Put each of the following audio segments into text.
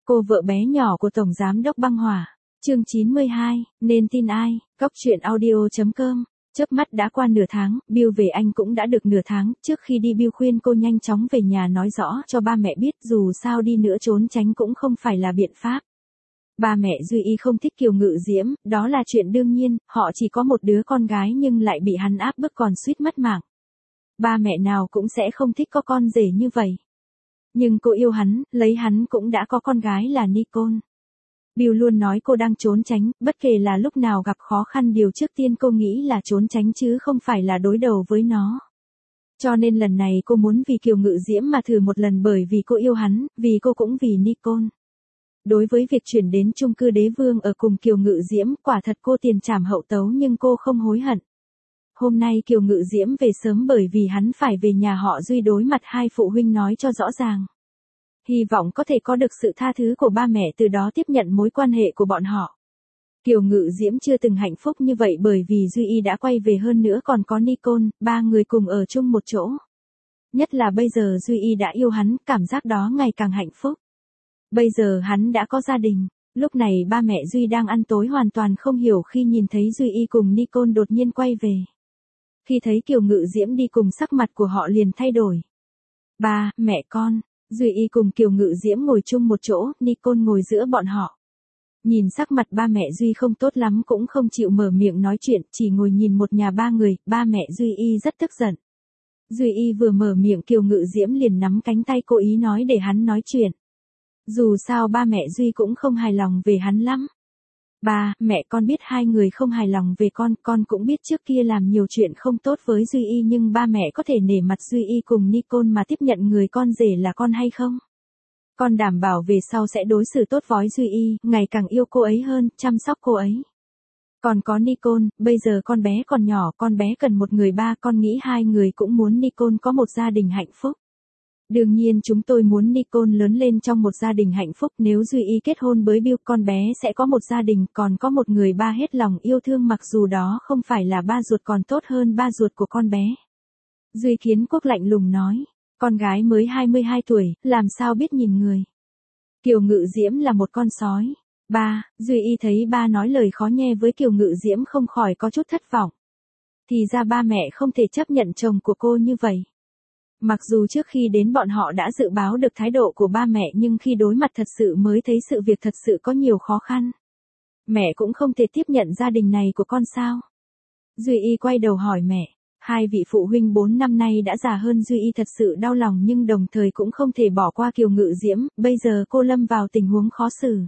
Cô vợ bé nhỏ của Tổng Giám đốc Băng Hỏa. Chương 92, nên tin ai? Góc truyện audio.com. Chớp mắt đã qua nửa tháng, Bill về Anh cũng đã được nửa tháng, trước khi đi Bill khuyên cô nhanh chóng về nhà nói rõ cho ba mẹ biết dù sao đi nữa trốn tránh cũng không phải là biện pháp. Ba mẹ Duy Y không thích Kiều Ngự Diễm, đó là chuyện đương nhiên, họ chỉ có một đứa con gái nhưng lại bị hắn áp bức còn suýt mất mạng. Ba mẹ nào cũng sẽ không thích có con rể như vậy. Nhưng cô yêu hắn, lấy hắn cũng đã có con gái là Nicole. Bill luôn nói cô đang trốn tránh, bất kể là lúc nào gặp khó khăn điều trước tiên cô nghĩ là trốn tránh chứ không phải là đối đầu với nó. Cho nên lần này cô muốn vì Kiều Ngự Diễm mà thử một lần bởi vì cô yêu hắn, vì cô cũng vì Nicole. Đối với việc chuyển đến chung cư Đế Vương ở cùng Kiều Ngự Diễm, quả thật cô tiền trảm hậu tấu nhưng cô không hối hận. Hôm nay Kiều Ngự Diễm về sớm bởi vì hắn phải về nhà họ Duy đối mặt hai phụ huynh nói cho rõ ràng. Hy vọng có thể có được sự tha thứ của ba mẹ từ đó tiếp nhận mối quan hệ của bọn họ. Kiều Ngự Diễm chưa từng hạnh phúc như vậy bởi vì Duy Y đã quay về hơn nữa còn có Nicole, ba người cùng ở chung một chỗ. Nhất là bây giờ Duy Y đã yêu hắn, cảm giác đó ngày càng hạnh phúc. Bây giờ hắn đã có gia đình. Lúc này ba mẹ Duy đang ăn tối hoàn toàn không hiểu khi nhìn thấy Duy Y cùng Nicole đột nhiên quay về. Khi thấy Kiều Ngự Diễm đi cùng sắc mặt của họ liền thay đổi. Ba, mẹ con, Duy Y cùng Kiều Ngự Diễm ngồi chung một chỗ, Nicole ngồi giữa bọn họ. Nhìn sắc mặt ba mẹ Duy không tốt lắm cũng không chịu mở miệng nói chuyện, chỉ ngồi nhìn một nhà ba người, ba mẹ Duy Y rất tức giận. Duy Y vừa mở miệng Kiều Ngự Diễm liền nắm cánh tay cố ý nói để hắn nói chuyện. Dù sao ba mẹ Duy cũng không hài lòng về hắn lắm. Ba, mẹ con biết hai người không hài lòng về con cũng biết trước kia làm nhiều chuyện không tốt với Duy Y nhưng ba mẹ có thể nể mặt Duy Y cùng Nicole mà tiếp nhận người con rể là con hay không? Con đảm bảo về sau sẽ đối xử tốt với Duy Y, ngày càng yêu cô ấy hơn, chăm sóc cô ấy. Còn có Nicole, bây giờ con bé còn nhỏ, con bé cần một người ba, con nghĩ hai người cũng muốn Nicole có một gia đình hạnh phúc. Đương nhiên chúng tôi muốn Nicole lớn lên trong một gia đình hạnh phúc, nếu Duy Y kết hôn với Bill con bé sẽ có một gia đình còn có một người ba hết lòng yêu thương mặc dù đó không phải là ba ruột còn tốt hơn ba ruột của con bé. Duy Kiến Quốc lạnh lùng nói, con gái mới 22 tuổi, làm sao biết nhìn người. Kiều Ngự Diễm là một con sói. Ba, Duy Y thấy ba nói lời khó nghe với Kiều Ngự Diễm không khỏi có chút thất vọng. Thì ra ba mẹ không thể chấp nhận chồng của cô như vậy. Mặc dù trước khi đến bọn họ đã dự báo được thái độ của ba mẹ nhưng khi đối mặt thật sự mới thấy sự việc thật sự có nhiều khó khăn. Mẹ cũng không thể tiếp nhận gia đình này của con sao? Duy Y quay đầu hỏi mẹ. Hai vị phụ huynh 4 năm nay đã già hơn Duy Y thật sự đau lòng nhưng đồng thời cũng không thể bỏ qua Kiều Ngự Diễm, bây giờ cô lâm vào tình huống khó xử.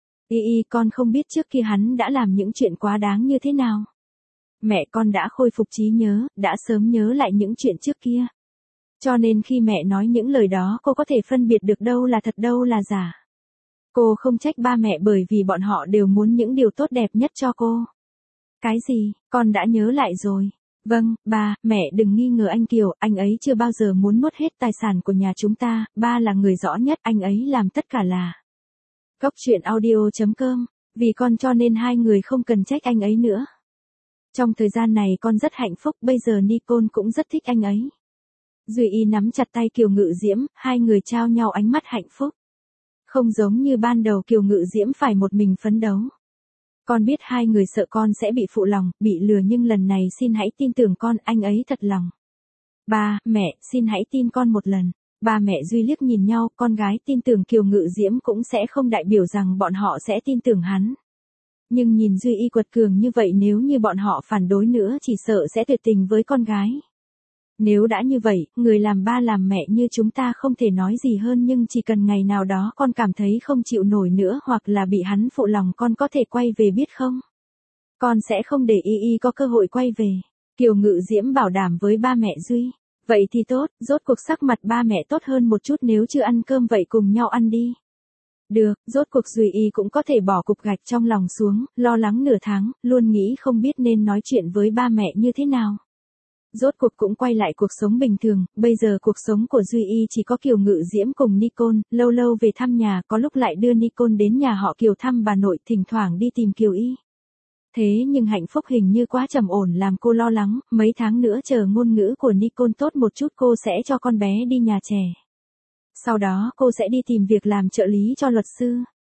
Y con không biết trước kia hắn đã làm những chuyện quá đáng như thế nào. Mẹ con đã khôi phục trí nhớ, đã sớm nhớ lại những chuyện trước kia. Cho nên khi mẹ nói những lời đó cô có thể phân biệt được đâu là thật đâu là giả. Cô không trách ba mẹ bởi vì bọn họ đều muốn những điều tốt đẹp nhất cho cô. Cái gì, con đã nhớ lại rồi. Vâng, ba, mẹ đừng nghi ngờ anh Kiều, anh ấy chưa bao giờ muốn nuốt hết tài sản của nhà chúng ta, ba là người rõ nhất, anh ấy làm tất cả là. Góc truyện audio.com, vì con cho nên hai người không cần trách anh ấy nữa. Trong thời gian này con rất hạnh phúc, bây giờ Nicole cũng rất thích anh ấy. Duy Y nắm chặt tay Kiều Ngự Diễm, hai người trao nhau ánh mắt hạnh phúc. Không giống như ban đầu Kiều Ngự Diễm phải một mình phấn đấu. Con biết hai người sợ con sẽ bị phụ lòng, bị lừa nhưng lần này xin hãy tin tưởng con, anh ấy thật lòng. Ba, mẹ, xin hãy tin con một lần. Ba mẹ Duy liếc nhìn nhau, con gái tin tưởng Kiều Ngự Diễm cũng sẽ không đại biểu rằng bọn họ sẽ tin tưởng hắn. Nhưng nhìn Duy Y quật cường như vậy nếu như bọn họ phản đối nữa chỉ sợ sẽ tuyệt tình với con gái. Nếu đã như vậy, người làm ba làm mẹ như chúng ta không thể nói gì hơn nhưng chỉ cần ngày nào đó con cảm thấy không chịu nổi nữa hoặc là bị hắn phụ lòng con có thể quay về biết không? Con sẽ không để Y có cơ hội quay về. Kiều Ngự Diễm bảo đảm với ba mẹ Duy. Vậy thì tốt, rốt cuộc sắc mặt ba mẹ tốt hơn một chút nếu chưa ăn cơm vậy cùng nhau ăn đi. Được, rốt cuộc Duy Y cũng có thể bỏ cục gạch trong lòng xuống, lo lắng nửa tháng, luôn nghĩ không biết nên nói chuyện với ba mẹ như thế nào. Rốt cuộc cũng quay lại cuộc sống bình thường, bây giờ cuộc sống của Duy Y chỉ có Kiều Ngự Diễm cùng Nicole, lâu lâu về thăm nhà, có lúc lại đưa Nicole đến nhà họ Kiều thăm bà nội, thỉnh thoảng đi tìm Kiều Y. Thế nhưng hạnh phúc hình như quá trầm ổn làm cô lo lắng, mấy tháng nữa chờ ngôn ngữ của Nicole tốt một chút cô sẽ cho con bé đi nhà trẻ. Sau đó cô sẽ đi tìm việc làm trợ lý cho luật sư.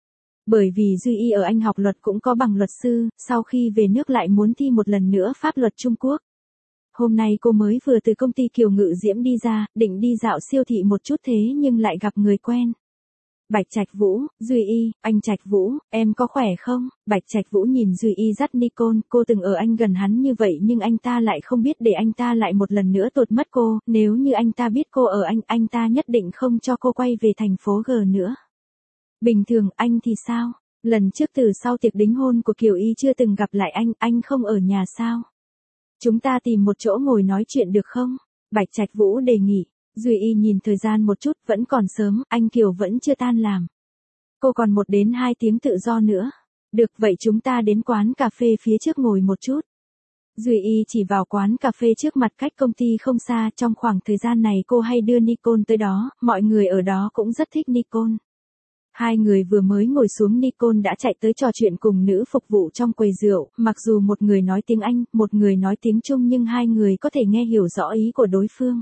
Bởi vì Duy Y ở Anh học luật cũng có bằng luật sư, sau khi về nước lại muốn thi một lần nữa pháp luật Trung Quốc. Hôm nay cô mới vừa từ công ty Kiều Ngự Diễm đi ra, định đi dạo siêu thị một chút thế nhưng lại gặp người quen. Bạch Trạch Vũ, Duy Y, anh Trạch Vũ, em có khỏe không? Bạch Trạch Vũ nhìn Duy Y dắt Nikon, cô từng ở anh gần hắn như vậy nhưng anh ta lại không biết để anh ta lại một lần nữa tụt mất cô, nếu như anh ta biết cô ở anh ta nhất định không cho cô quay về thành phố G nữa. Bình thường anh thì sao? Lần trước từ sau tiệc đính hôn của Kiều Y chưa từng gặp lại anh không ở nhà sao? Chúng ta tìm một chỗ ngồi nói chuyện được không? Bạch Trạch Vũ đề nghị. Duy Y nhìn thời gian một chút, vẫn còn sớm, anh Kiều vẫn chưa tan làm. Cô còn 1 đến 2 tiếng tự do nữa. Được vậy chúng ta đến quán cà phê phía trước ngồi một chút. Duy Y chỉ vào quán cà phê trước mặt cách công ty không xa, trong khoảng thời gian này cô hay đưa Nikon tới đó, mọi người ở đó cũng rất thích Nikon. Hai người vừa mới ngồi xuống Nikon đã chạy tới trò chuyện cùng nữ phục vụ trong quầy rượu, mặc dù một người nói tiếng Anh, một người nói tiếng Trung nhưng hai người có thể nghe hiểu rõ ý của đối phương.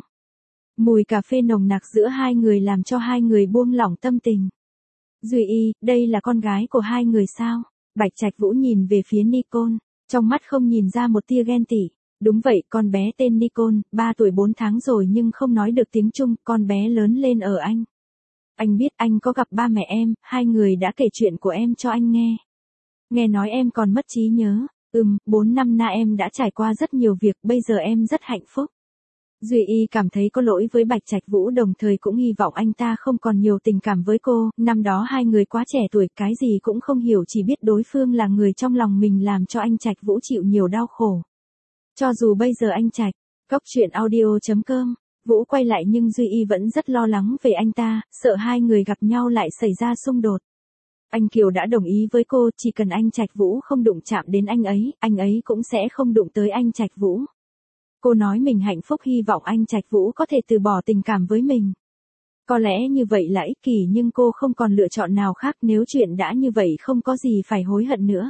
Mùi cà phê nồng nặc giữa hai người làm cho hai người buông lỏng tâm tình. Duy Y, đây là con gái của hai người sao? Bạch Trạch Vũ nhìn về phía Nikon, trong mắt không nhìn ra một tia ghen tị. Đúng vậy, con bé tên Nikon, 3 tuổi 4 tháng rồi nhưng không nói được tiếng Trung, con bé lớn lên ở Anh. Anh biết anh có gặp ba mẹ em, hai người đã kể chuyện của em cho anh nghe. Nghe nói em còn mất trí nhớ, 4 năm nay em đã trải qua rất nhiều việc, bây giờ em rất hạnh phúc. Duy Y cảm thấy có lỗi với Bạch Trạch Vũ đồng thời cũng hy vọng anh ta không còn nhiều tình cảm với cô, năm đó hai người quá trẻ tuổi cái gì cũng không hiểu chỉ biết đối phương là người trong lòng mình làm cho anh Trạch Vũ chịu nhiều đau khổ. Cho dù bây giờ anh Trạch, Cóc Truyện Audio.com, Vũ quay lại nhưng Duy Y vẫn rất lo lắng về anh ta, sợ hai người gặp nhau lại xảy ra xung đột. Anh Kiều đã đồng ý với cô, chỉ cần anh Trạch Vũ không đụng chạm đến anh ấy cũng sẽ không đụng tới anh Trạch Vũ. Cô nói mình hạnh phúc hy vọng anh Trạch Vũ có thể từ bỏ tình cảm với mình. Có lẽ như vậy là ích kỷ nhưng cô không còn lựa chọn nào khác nếu chuyện đã như vậy không có gì phải hối hận nữa.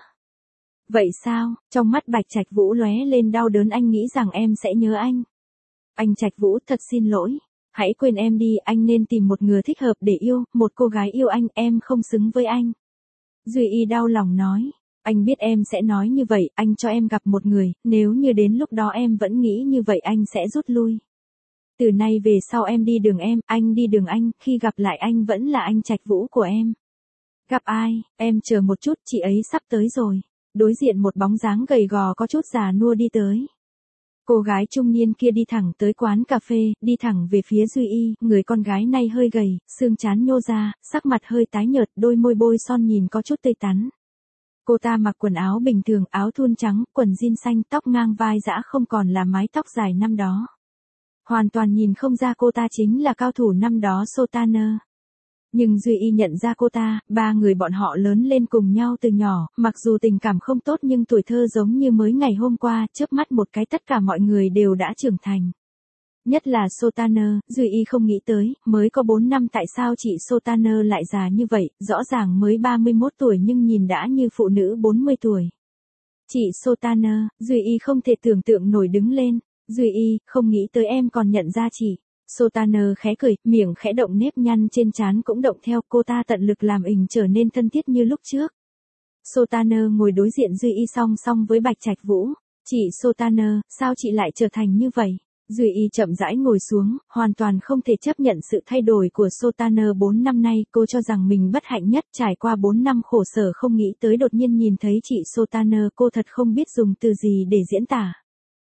Vậy sao? Trong mắt Bạch Trạch Vũ lóe lên đau đớn anh nghĩ rằng em sẽ nhớ anh. Anh Trạch Vũ thật xin lỗi. Hãy quên em đi anh nên tìm một người thích hợp để yêu, một cô gái yêu anh em không xứng với anh. Duy Y đau lòng nói. Anh biết em sẽ nói như vậy, anh cho em gặp một người, nếu như đến lúc đó em vẫn nghĩ như vậy anh sẽ rút lui. Từ nay về sau em đi đường em, anh đi đường anh, khi gặp lại anh vẫn là anh Trạch Vũ của em. Gặp ai, em chờ một chút, chị ấy sắp tới rồi. Đối diện một bóng dáng gầy gò có chút già nua đi tới. Cô gái trung niên kia đi thẳng tới quán cà phê, đi thẳng về phía Duy Y, người con gái này hơi gầy, xương trán nhô ra, sắc mặt hơi tái nhợt, đôi môi bôi son nhìn có chút tươi tắn. Cô ta mặc quần áo bình thường, áo thun trắng, quần jean xanh, tóc ngang vai dã không còn là mái tóc dài năm đó. Hoàn toàn nhìn không ra cô ta chính là cao thủ năm đó Sotaner. Nhưng Duy Y nhận ra cô ta, ba người bọn họ lớn lên cùng nhau từ nhỏ, mặc dù tình cảm không tốt nhưng tuổi thơ giống như mới ngày hôm qua, chớp mắt một cái tất cả mọi người đều đã trưởng thành. Nhất là Sotaner, Duy Y không nghĩ tới, mới có 4 năm tại sao chị Sotaner lại già như vậy, rõ ràng mới 31 tuổi nhưng nhìn đã như phụ nữ 40 tuổi. Chị Sotaner, Duy Y không thể tưởng tượng nổi đứng lên. Duy Y, không nghĩ tới em còn nhận ra chị. Sotaner khẽ cười, miệng khẽ động nếp nhăn trên trán cũng động theo, cô ta tận lực làm ình trở nên thân thiết như lúc trước. Sotaner ngồi đối diện Duy Y song song với Bạch Trạch Vũ. Chị Sotaner, sao chị lại trở thành như vậy? Duy Y chậm rãi ngồi xuống, hoàn toàn không thể chấp nhận sự thay đổi của Sotaner 4 năm nay, cô cho rằng mình bất hạnh nhất trải qua 4 năm khổ sở không nghĩ tới đột nhiên nhìn thấy chị Sotaner, cô thật không biết dùng từ gì để diễn tả.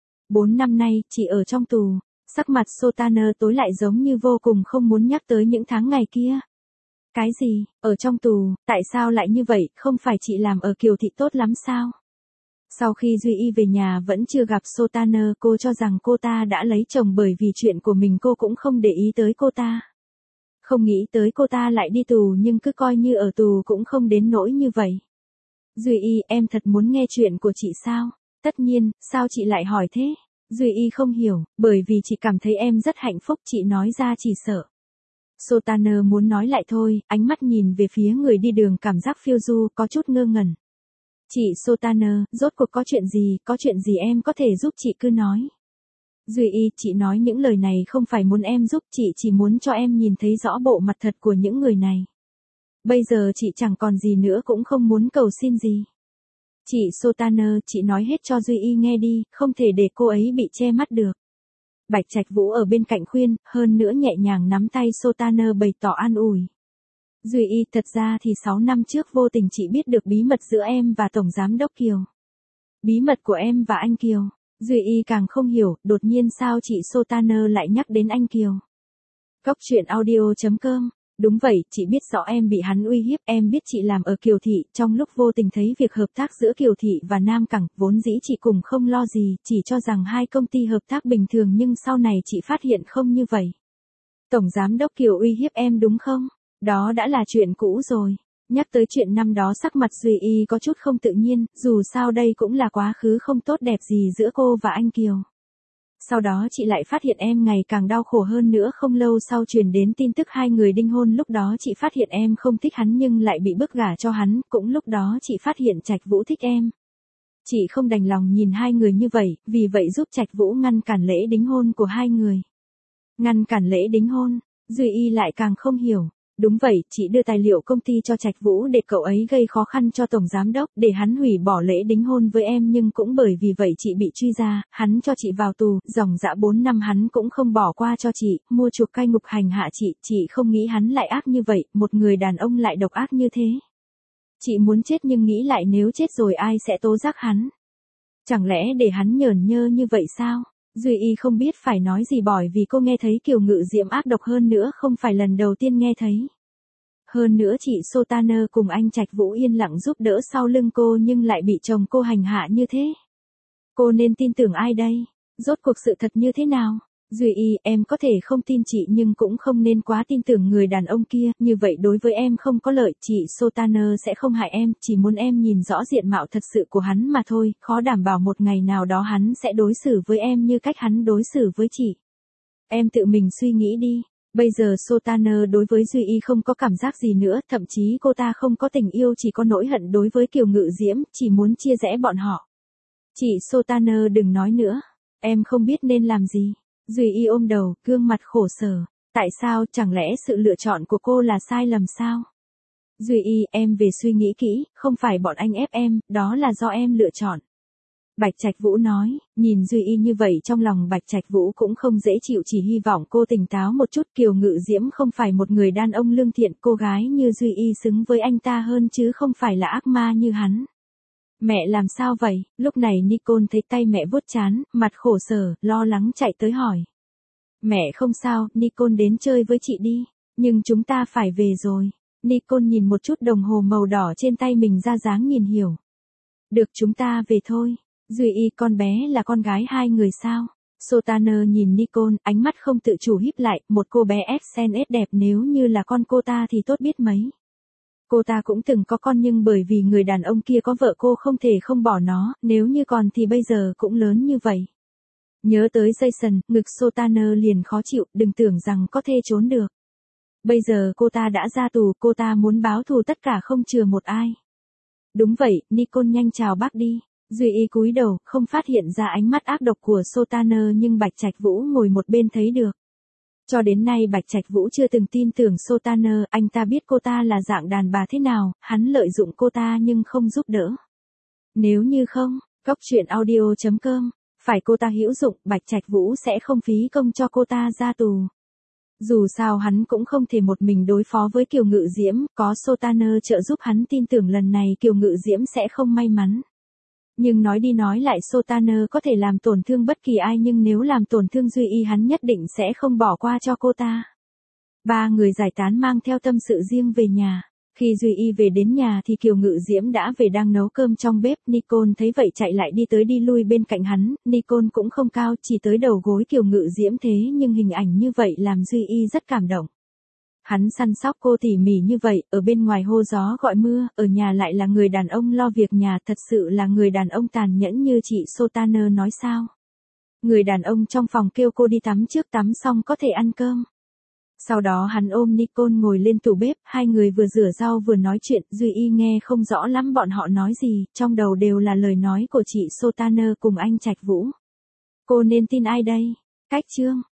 4 năm nay, chị ở trong tù, sắc mặt Sotaner tối lại giống như vô cùng không muốn nhắc tới những tháng ngày kia. Cái gì, ở trong tù, tại sao lại như vậy, không phải chị làm ở Kiều Thị tốt lắm sao? Sau khi Duy Y về nhà vẫn chưa gặp Sotaner, cô cho rằng cô ta đã lấy chồng bởi vì chuyện của mình cô cũng không để ý tới cô ta. Không nghĩ tới cô ta lại đi tù nhưng cứ coi như ở tù cũng không đến nỗi như vậy. Duy Y, em thật muốn nghe chuyện của chị sao? Tất nhiên, sao chị lại hỏi thế? Duy Y không hiểu, bởi vì chị cảm thấy em rất hạnh phúc, chị nói ra chỉ sợ. Sotaner muốn nói lại thôi, ánh mắt nhìn về phía người đi đường cảm giác phiêu du, có chút ngơ ngẩn. Chị Sotaner, rốt cuộc có chuyện gì em có thể giúp chị cứ nói. Duy Y, chị nói những lời này không phải muốn em giúp, chị chỉ muốn cho em nhìn thấy rõ bộ mặt thật của những người này. Bây giờ chị chẳng còn gì nữa cũng không muốn cầu xin gì. Chị Sultana, chị nói hết cho Duy Y nghe đi, không thể để cô ấy bị che mắt được. Bạch Trạch Vũ ở bên cạnh khuyên, hơn nữa nhẹ nhàng nắm tay Sultana bày tỏ an ủi. Duy Y, thật ra thì 6 năm trước vô tình chị biết được bí mật giữa em và Tổng Giám Đốc Kiều. Bí mật của em và anh Kiều. Duy Y càng không hiểu, đột nhiên sao chị Sultana lại nhắc đến anh Kiều. Góc truyện audio.com. Đúng vậy, chị biết rõ em bị hắn uy hiếp, em biết chị làm ở Kiều Thị, trong lúc vô tình thấy việc hợp tác giữa Kiều Thị và Nam Cảng, vốn dĩ chị cùng không lo gì, chỉ cho rằng hai công ty hợp tác bình thường nhưng sau này chị phát hiện không như vậy. Tổng Giám Đốc Kiều uy hiếp em đúng không? Đó đã là chuyện cũ rồi. Nhắc tới chuyện năm đó sắc mặt Duy Y có chút không tự nhiên, dù sao đây cũng là quá khứ không tốt đẹp gì giữa cô và anh Kiều. Sau đó chị lại phát hiện em ngày càng đau khổ hơn nữa, không lâu sau truyền đến tin tức hai người đính hôn, lúc đó chị phát hiện em không thích hắn nhưng lại bị bức gả cho hắn, cũng lúc đó chị phát hiện Trạch Vũ thích em. Chị không đành lòng nhìn hai người như vậy, vì vậy giúp Trạch Vũ ngăn cản lễ đính hôn của hai người. Ngăn cản lễ đính hôn, Duy Y lại càng không hiểu. Đúng vậy, chị đưa tài liệu công ty cho Trạch Vũ để cậu ấy gây khó khăn cho Tổng Giám Đốc, để hắn hủy bỏ lễ đính hôn với em, nhưng cũng bởi vì vậy chị bị truy ra, hắn cho chị vào tù, dòng dã 4 năm hắn cũng không bỏ qua cho chị, mua chuộc cai ngục hành hạ chị không nghĩ hắn lại ác như vậy, một người đàn ông lại độc ác như thế. Chị muốn chết nhưng nghĩ lại nếu chết rồi ai sẽ tố giác hắn? Chẳng lẽ để hắn nhởn nhơ như vậy sao? Duy Y không biết phải nói gì bởi vì cô nghe thấy Kiều Ngự Diễm ác độc hơn nữa, không phải lần đầu tiên nghe thấy. Hơn nữa chị Sultana cùng anh Trạch Vũ yên lặng giúp đỡ sau lưng cô nhưng lại bị chồng cô hành hạ như thế. Cô nên tin tưởng ai đây? Rốt cuộc sự thật như thế nào? Duy Y, em có thể không tin chị nhưng cũng không nên quá tin tưởng người đàn ông kia, như vậy đối với em không có lợi, chị Sultana sẽ không hại em, chỉ muốn em nhìn rõ diện mạo thật sự của hắn mà thôi, khó đảm bảo một ngày nào đó hắn sẽ đối xử với em như cách hắn đối xử với chị. Em tự mình suy nghĩ đi. Bây giờ Sultana đối với Duy Y không có cảm giác gì nữa, thậm chí cô ta không có tình yêu, chỉ có nỗi hận đối với Kiều Ngự Diễm, chỉ muốn chia rẽ bọn họ. Chị Sultana đừng nói nữa, em không biết nên làm gì. Duy Y ôm đầu, gương mặt khổ sở. Tại sao, chẳng lẽ sự lựa chọn của cô là sai lầm sao? Duy Y, em về suy nghĩ kỹ, không phải bọn anh ép em, đó là do em lựa chọn. Bạch Trạch Vũ nói, nhìn Duy Y như vậy trong lòng Bạch Trạch Vũ cũng không dễ chịu, chỉ hy vọng cô tỉnh táo một chút. Kiều Ngự Diễm không phải một người đàn ông lương thiện, cô gái như Duy Y xứng với anh ta hơn chứ không phải là ác ma như hắn. Mẹ làm sao vậy? Lúc này Nicole thấy tay mẹ vuốt trán, mặt khổ sở, lo lắng chạy tới hỏi. Mẹ không sao, Nicole đến chơi với chị đi, nhưng chúng ta phải về rồi. Nicole nhìn một chút đồng hồ màu đỏ trên tay mình ra dáng nhìn hiểu. Được, chúng ta về thôi. Duy Y, con bé là con gái hai người sao? Sultana nhìn Nicole, ánh mắt không tự chủ híp lại, một cô bé SNS đẹp, nếu như là con cô ta thì tốt biết mấy. Cô ta cũng từng có con nhưng bởi vì người đàn ông kia có vợ cô không thể không bỏ nó, nếu như còn thì bây giờ cũng lớn như vậy. Nhớ tới Jason, ngực Sultana liền khó chịu, đừng tưởng rằng có thể trốn được. Bây giờ cô ta đã ra tù, cô ta muốn báo thù tất cả không chừa một ai. Đúng vậy, Nicole nhanh chào bác đi. Duy Y cúi đầu, không phát hiện ra ánh mắt ác độc của Sultana nhưng Bạch Trạch Vũ ngồi một bên thấy được. Cho đến nay Bạch Trạch Vũ chưa từng tin tưởng Sultana, anh ta biết cô ta là dạng đàn bà thế nào, hắn lợi dụng cô ta nhưng không giúp đỡ. Nếu như không, góc truyện audio.com, phải cô ta hữu dụng, Bạch Trạch Vũ sẽ không phí công cho cô ta ra tù. Dù sao hắn cũng không thể một mình đối phó với Kiều Ngự Diễm, có Sultana trợ giúp hắn tin tưởng lần này Kiều Ngự Diễm sẽ không may mắn. Nhưng nói đi nói lại Sultana có thể làm tổn thương bất kỳ ai nhưng nếu làm tổn thương Duy Y hắn nhất định sẽ không bỏ qua cho cô ta. Ba người giải tán mang theo tâm sự riêng về nhà. Khi Duy Y về đến nhà thì Kiều Ngự Diễm đã về đang nấu cơm trong bếp. Nicole thấy vậy chạy lại đi tới đi lui bên cạnh hắn. Nicole cũng không cao, chỉ tới đầu gối Kiều Ngự Diễm thế nhưng hình ảnh như vậy làm Duy Y rất cảm động. Hắn săn sóc cô tỉ mỉ như vậy, ở bên ngoài hô gió gọi mưa, ở nhà lại là người đàn ông lo việc nhà, thật sự là người đàn ông tàn nhẫn như chị Sultana nói sao. Người đàn ông trong phòng kêu cô đi tắm trước, tắm xong có thể ăn cơm. Sau đó hắn ôm Nicole ngồi lên tủ bếp, hai người vừa rửa rau vừa nói chuyện, Duy Y nghe không rõ lắm bọn họ nói gì, trong đầu đều là lời nói của chị Sultana cùng anh Trạch Vũ. Cô nên tin ai đây? Cách chương